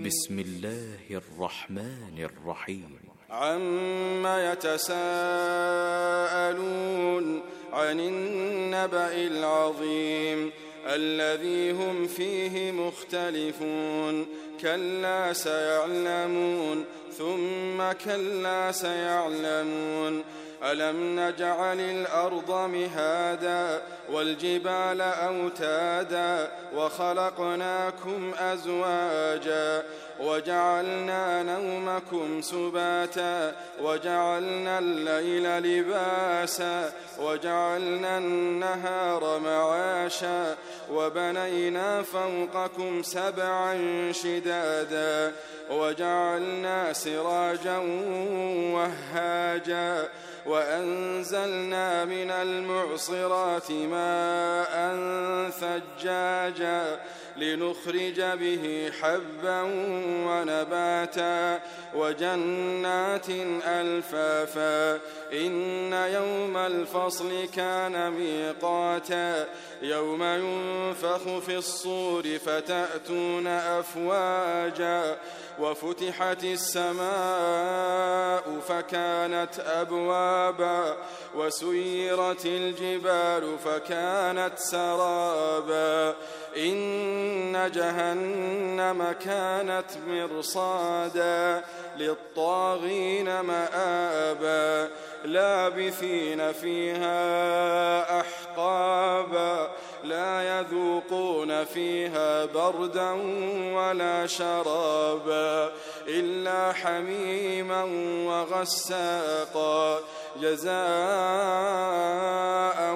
بسم الله الرحمن الرحيم. عما يتساءلون عن النبأ العظيم الذي هم فيه مختلفون كلا سيعلمون ثم كلا سيعلمون ألم نجعل الأرض مهادا والجبال أوتادا وخلقناكم أزواجا وجعلنا نومكم سباتا وجعلنا الليل لباسا وجعلنا النهار معاشا وبنينا فوقكم سبعا شدادا وجعلنا سراجا وهاجا وأنزلنا من المعصرات ماء ثجاجا لنخرج به حبا ونباتا وجنات ألفافا إن يوم الفصل كان ميقاتا يوم ينفخ في الصور فتأتون أفواجا وفتحت السماء فكانت أبوابا وسيرت الجبال فكانت سرابا إن جهنم كانت مرصادا للطاغين مآبا لابثين فيها أحقابا لا يذوقون فيها بردا ولا شرابا إلا حميما وغساقا جزاء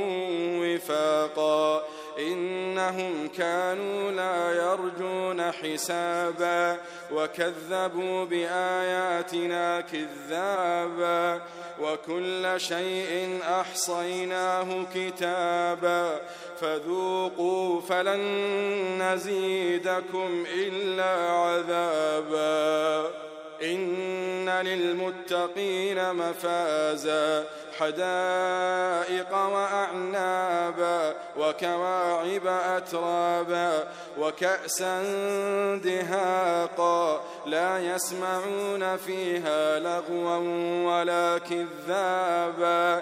وفاقا إنهم كانوا لا يرجون حسابا وكذبوا بآياتنا كذابا وكل شيء أحصيناه كتابا فذوقوا فلن نزيدكم إلا عذابا إن للمتقين مفازا حدائق وأعنابا وكواعب أترابا وكأسا دهاقا لا يسمعون فيها لغوا ولا كذابا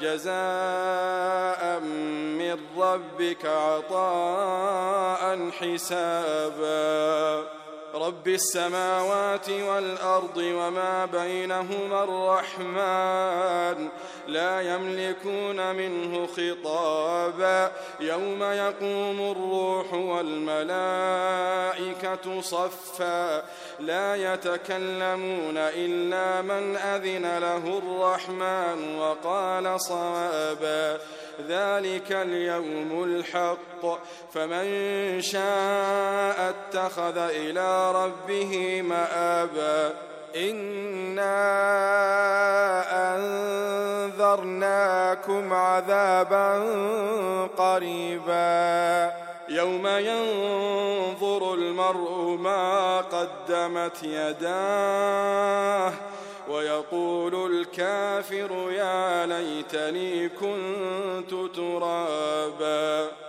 جزاء من ربك عطاء حسابا رب السماوات والأرض وما بينهما الرحمن لا يملكون منه خطابا يوم يقوم الروح والملائكة صفا لا يتكلمون إلا من أذن له الرحمن وقال صوابا ذلك اليوم الحق فمن شاء اتخذ إلى ربه مآبا إنا أنذرناكم عذابا قريبا يوم ينظر المرء ما قدمت يداه ويقول الكافر يا ليتني كنت ترابا.